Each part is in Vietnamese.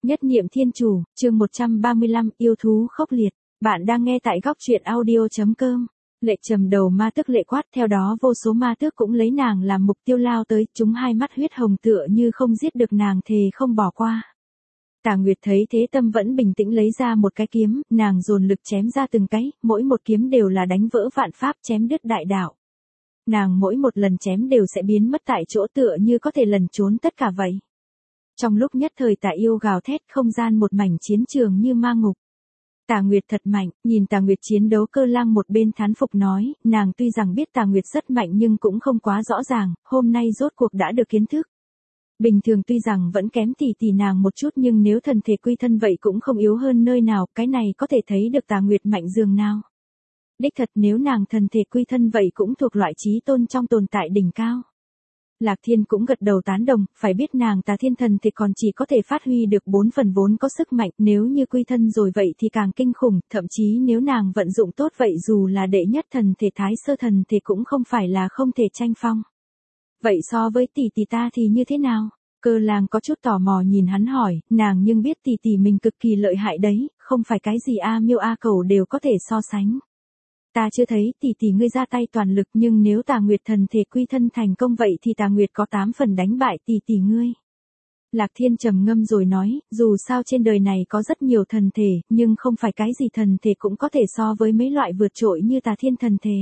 Nhất niệm thiên chủ, chương 135, yêu thú khốc liệt. Bạn đang nghe tại góc truyện audio.com. Lệ trầm đầu ma tước lệ quát, theo đó vô số ma tước cũng lấy nàng làm mục tiêu lao tới, chúng hai mắt huyết hồng tựa như không giết được nàng thề không bỏ qua. Tà Nguyệt thấy thế tâm vẫn bình tĩnh lấy ra một cái kiếm, nàng dồn lực chém ra từng cái, mỗi một kiếm đều là đánh vỡ vạn pháp chém đứt đại đạo. Nàng mỗi một lần chém đều sẽ biến mất tại chỗ tựa như có thể lẩn trốn tất cả vậy. Trong lúc nhất thời Tà yêu gào thét, không gian một mảnh chiến trường như ma ngục. Tà Nguyệt thật mạnh, nhìn Tà Nguyệt chiến đấu, Cơ Lang một bên thán phục nói, nàng tuy rằng biết Tà Nguyệt rất mạnh nhưng cũng không quá rõ ràng, hôm nay rốt cuộc đã được kiến thức. Bình thường tuy rằng vẫn kém tỷ nàng một chút nhưng nếu thần thể quy thân vậy cũng không yếu hơn nơi nào, cái này có thể thấy được Tà Nguyệt mạnh dường nào. Đích thật nếu nàng thần thể quy thân vậy cũng thuộc loại chí tôn trong tồn tại đỉnh cao. Lạc Thiên cũng gật đầu tán đồng, phải biết nàng Tà Thiên thần thì còn chỉ có thể phát huy được 4 phần vốn có sức mạnh, nếu như quy thân rồi vậy thì càng kinh khủng, thậm chí nếu nàng vận dụng tốt vậy dù là đệ nhất thần thể Thái Sơ thần thì cũng không phải là không thể tranh phong. Vậy so với tỷ ta thì như thế nào? Cơ Lang có chút tò mò nhìn hắn hỏi, nàng nhưng biết tỷ mình cực kỳ lợi hại đấy, không phải cái gì A Miêu A Cẩu đều có thể so sánh. Ta chưa thấy tỷ ngươi ra tay toàn lực nhưng nếu Tà Nguyệt thần thể quy thân thành công vậy thì Tà Nguyệt có 8 phần đánh bại tỷ ngươi. Lạc Thiên trầm ngâm rồi nói, dù sao trên đời này có rất nhiều thần thể, nhưng không phải cái gì thần thể cũng có thể so với mấy loại vượt trội như Tà Thiên thần thể.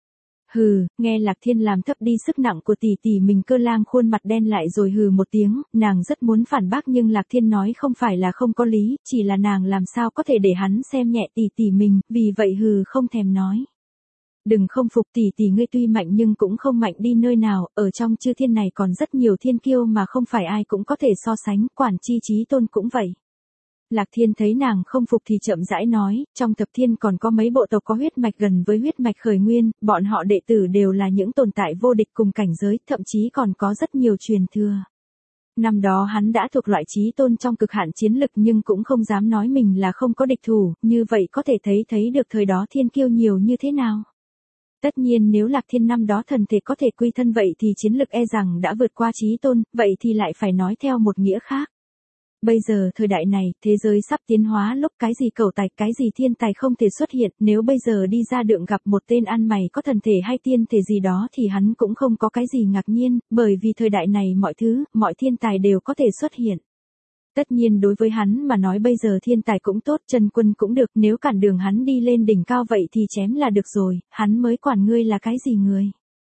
Hừ, nghe Lạc Thiên làm thấp đi sức nặng của tỷ mình. Cơ Lang khuôn mặt đen lại rồi hừ một tiếng, nàng rất muốn phản bác nhưng Lạc Thiên nói không phải là không có lý, chỉ là nàng làm sao có thể để hắn xem nhẹ tỷ mình, vì vậy hừ không thèm nói. Đừng không phục tỷ ngươi tuy mạnh nhưng cũng không mạnh đi nơi nào, ở trong chư thiên này còn rất nhiều thiên kiêu mà không phải ai cũng có thể so sánh, quản chi chí tôn cũng vậy. Lạc Thiên thấy nàng không phục thì chậm rãi nói, trong thập thiên còn có mấy bộ tộc có huyết mạch gần với huyết mạch khởi nguyên, bọn họ đệ tử đều là những tồn tại vô địch cùng cảnh giới, thậm chí còn có rất nhiều truyền thừa. Năm đó hắn đã thuộc loại chí tôn trong cực hạn chiến lực nhưng cũng không dám nói mình là không có địch thủ, như vậy có thể thấy được thời đó thiên kiêu nhiều như thế nào. Tất nhiên nếu Lạc Thiên năm đó thần thể có thể quy thân vậy thì chiến lực e rằng đã vượt qua chí tôn, vậy thì lại phải nói theo một nghĩa khác. Bây giờ thời đại này, thế giới sắp tiến hóa lúc cái gì cẩu tài, cái gì thiên tài không thể xuất hiện, nếu bây giờ đi ra đường gặp một tên ăn mày có thần thể hay tiên thể gì đó thì hắn cũng không có cái gì ngạc nhiên, bởi vì thời đại này mọi thứ, mọi thiên tài đều có thể xuất hiện. Tất nhiên đối với hắn mà nói bây giờ thiên tài cũng tốt, chân quân cũng được, nếu cản đường hắn đi lên đỉnh cao vậy thì chém là được rồi, hắn mới quản ngươi là cái gì người.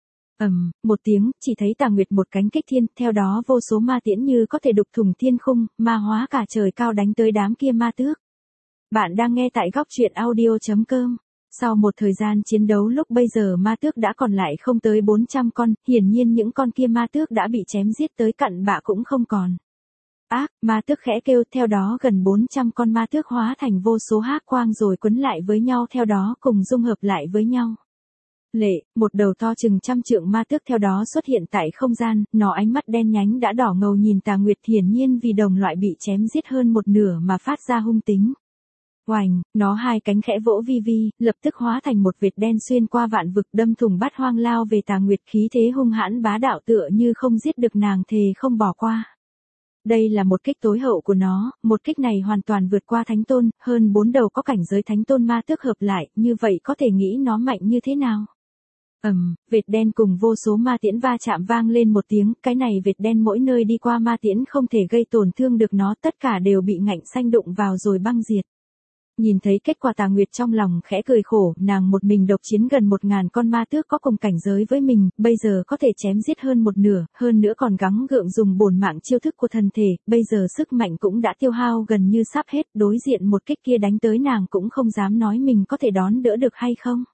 Một tiếng, chỉ thấy Tà Nguyệt một cánh kích thiên, theo đó vô số ma tiễn như có thể đục thủng thiên khung, ma hóa cả trời cao đánh tới đám kia ma tước. Bạn đang nghe tại góc truyện audio.com. Sau một thời gian chiến đấu lúc bây giờ ma tước đã còn lại không tới 400 con, hiển nhiên những con kia ma tước đã bị chém giết tới cặn bã cũng không còn. Ác, ma tước khẽ kêu, theo đó gần 400 con ma tước hóa thành vô số hắc quang rồi quấn lại với nhau, theo đó cùng dung hợp lại với nhau. Một đầu to chừng 100 trượng ma tước theo đó xuất hiện tại không gian, nó ánh mắt đen nhánh đã đỏ ngầu nhìn Tà Nguyệt, hiển nhiên vì đồng loại bị chém giết hơn một nửa mà phát ra hung tính. Oành, nó hai cánh khẽ vỗ vi, lập tức hóa thành một vệt đen xuyên qua vạn vực đâm thủng bát hoang lao về Tà Nguyệt, khí thế hung hãn bá đạo tựa như không giết được nàng thề không bỏ qua. Đây là một kích tối hậu của nó, một kích này hoàn toàn vượt qua thánh tôn, hơn 4 đầu có cảnh giới thánh tôn ma tước hợp lại, như vậy có thể nghĩ nó mạnh như thế nào. Vệt đen cùng vô số ma tiễn va chạm vang lên một tiếng, cái này vệt đen mỗi nơi đi qua ma tiễn không thể gây tổn thương được nó, tất cả đều bị ngạnh xanh đụng vào rồi băng diệt. Nhìn thấy kết quả Tà Nguyệt trong lòng khẽ cười khổ, nàng một mình độc chiến gần 1000 con ma tước có cùng cảnh giới với mình, bây giờ có thể chém giết hơn một nửa, hơn nữa còn gắng gượng dùng bổn mạng chiêu thức của thần thể, bây giờ sức mạnh cũng đã tiêu hao gần như sắp hết, đối diện một kích kia đánh tới nàng cũng không dám nói mình có thể đón đỡ được hay không.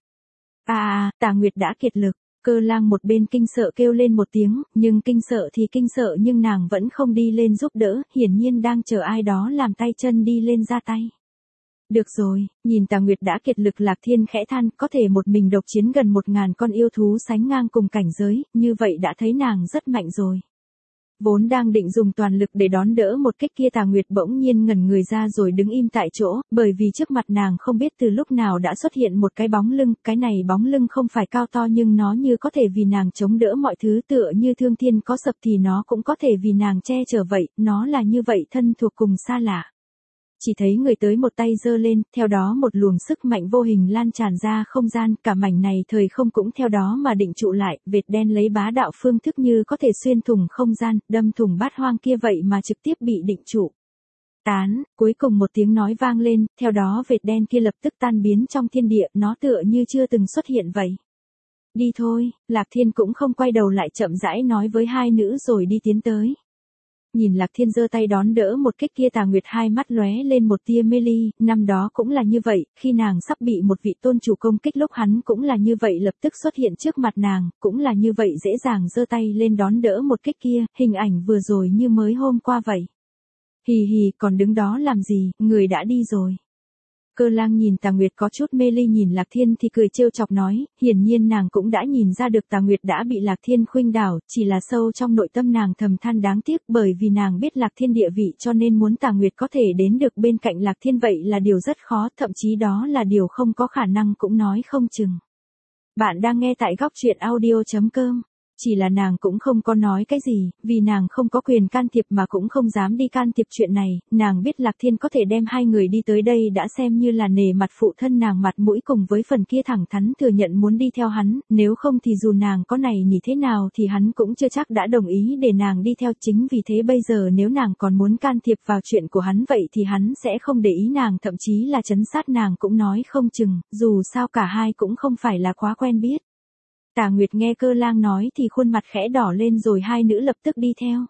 Tà Nguyệt đã kiệt lực. Cơ Lang một bên kinh sợ kêu lên một tiếng, nhưng kinh sợ thì kinh sợ nhưng nàng vẫn không đi lên giúp đỡ, hiển nhiên đang chờ ai đó làm tay chân đi lên ra tay. Được rồi, nhìn Tà Nguyệt đã kiệt lực, Lạc Thiên khẽ than, có thể một mình độc chiến gần 1000 con yêu thú sánh ngang cùng cảnh giới, như vậy đã thấy nàng rất mạnh rồi. Vốn đang định dùng toàn lực để đón đỡ một kích kia, Tà Nguyệt bỗng nhiên ngẩn người ra rồi đứng im tại chỗ, bởi vì trước mặt nàng không biết từ lúc nào đã xuất hiện một cái bóng lưng, cái này bóng lưng không phải cao to nhưng nó như có thể vì nàng chống đỡ mọi thứ, tựa như thương thiên có sập thì nó cũng có thể vì nàng che chở vậy, nó là như vậy thân thuộc cùng xa lạ. Chỉ thấy người tới một tay giơ lên, theo đó một luồng sức mạnh vô hình lan tràn ra không gian, cả mảnh này thời không cũng theo đó mà định trụ lại, vệt đen lấy bá đạo phương thức như có thể xuyên thủng không gian, đâm thủng bát hoang kia vậy mà trực tiếp bị định trụ. Tán, cuối cùng một tiếng nói vang lên, theo đó vệt đen kia lập tức tan biến trong thiên địa, nó tựa như chưa từng xuất hiện vậy. Đi thôi, Lạc Thiên cũng không quay đầu lại, chậm rãi nói với hai nữ rồi đi tiến tới. Nhìn Lạc Thiên giơ tay đón đỡ một kích kia, Tà Nguyệt hai mắt lóe lên một tia mê ly, năm đó cũng là như vậy, khi nàng sắp bị một vị tôn chủ công kích lúc hắn cũng là như vậy lập tức xuất hiện trước mặt nàng, cũng là như vậy dễ dàng giơ tay lên đón đỡ một kích kia, hình ảnh vừa rồi như mới hôm qua vậy. Hì hì, còn đứng đó làm gì, người đã đi rồi. Cơ Lang nhìn Tà Nguyệt có chút mê ly, nhìn Lạc Thiên thì cười trêu chọc nói, hiển nhiên nàng cũng đã nhìn ra được Tà Nguyệt đã bị Lạc Thiên khuynh đảo, chỉ là sâu trong nội tâm nàng thầm than đáng tiếc, bởi vì nàng biết Lạc Thiên địa vị cho nên muốn Tà Nguyệt có thể đến được bên cạnh Lạc Thiên vậy là điều rất khó, thậm chí đó là điều không có khả năng cũng nói không chừng. Bạn đang nghe tại góc truyện audio.com. Chỉ là nàng cũng không có nói cái gì, vì nàng không có quyền can thiệp mà cũng không dám đi can thiệp chuyện này, nàng biết Lạc Thiên có thể đem hai người đi tới đây đã xem như là nể mặt phụ thân nàng mặt mũi, cùng với phần kia thẳng thắn thừa nhận muốn đi theo hắn, nếu không thì dù nàng có này nhỉ thế nào thì hắn cũng chưa chắc đã đồng ý để nàng đi theo, chính vì thế bây giờ nếu nàng còn muốn can thiệp vào chuyện của hắn vậy thì hắn sẽ không để ý nàng, thậm chí là trấn sát nàng cũng nói không chừng, dù sao cả hai cũng không phải là quá quen biết. Tà Nguyệt nghe Cơ Lang nói thì khuôn mặt khẽ đỏ lên rồi hai nữ lập tức đi theo.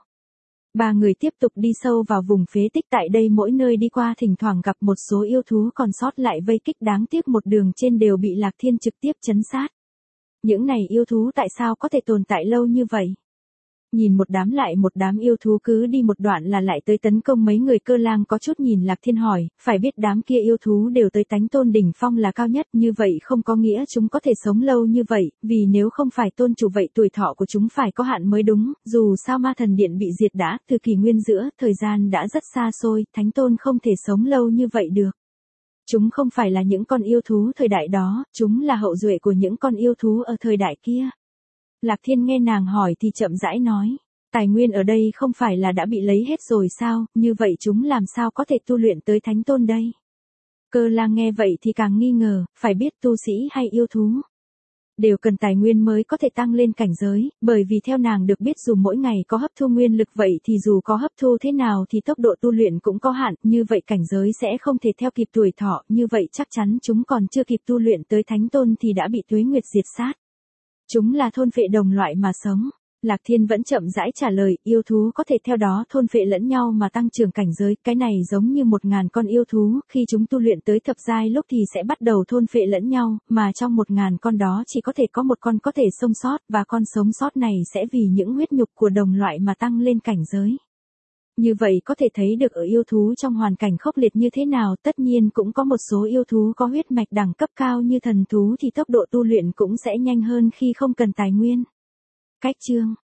Ba người tiếp tục đi sâu vào vùng phế tích, tại đây mỗi nơi đi qua thỉnh thoảng gặp một số yêu thú còn sót lại vây kích, đáng tiếc một đường trên đều bị Lạc Thiên trực tiếp trấn sát. Những này yêu thú tại sao có thể tồn tại lâu như vậy? Nhìn một đám lại một đám yêu thú cứ đi một đoạn là lại tới tấn công mấy người. Cơ Lang có chút nhìn Lạc Thiên hỏi, phải biết đám kia yêu thú đều tới Thánh Tôn đỉnh phong là cao nhất, như vậy không có nghĩa chúng có thể sống lâu như vậy, vì nếu không phải tôn chủ vậy tuổi thọ của chúng phải có hạn mới đúng, dù sao Ma Thần Điện bị diệt đã từ kỷ nguyên giữa, thời gian đã rất xa xôi, Thánh Tôn không thể sống lâu như vậy được. Chúng không phải là những con yêu thú thời đại đó, chúng là hậu duệ của những con yêu thú ở thời đại kia. Lạc Thiên nghe nàng hỏi thì chậm rãi nói, tài nguyên ở đây không phải là đã bị lấy hết rồi sao, như vậy chúng làm sao có thể tu luyện tới Thánh Tôn đây? Cơ Lang nghe vậy thì càng nghi ngờ, phải biết tu sĩ hay yêu thú đều cần tài nguyên mới có thể tăng lên cảnh giới, bởi vì theo nàng được biết dù mỗi ngày có hấp thu nguyên lực vậy thì dù có hấp thu thế nào thì tốc độ tu luyện cũng có hạn, như vậy cảnh giới sẽ không thể theo kịp tuổi thọ, như vậy chắc chắn chúng còn chưa kịp tu luyện tới Thánh Tôn thì đã bị tuế nguyệt diệt sát. Chúng là thôn phệ đồng loại mà sống. Lạc Thiên vẫn chậm rãi trả lời, yêu thú có thể theo đó thôn phệ lẫn nhau mà tăng trưởng cảnh giới, cái này giống như 1000 con yêu thú, khi chúng tu luyện tới thập giai lúc thì sẽ bắt đầu thôn phệ lẫn nhau, mà trong 1000 con đó chỉ có thể có một con có thể sống sót, và con sống sót này sẽ vì những huyết nhục của đồng loại mà tăng lên cảnh giới. Như vậy có thể thấy được ở yêu thú trong hoàn cảnh khốc liệt như thế nào, tất nhiên cũng có một số yêu thú có huyết mạch đẳng cấp cao như thần thú thì tốc độ tu luyện cũng sẽ nhanh hơn khi không cần tài nguyên. Cách chương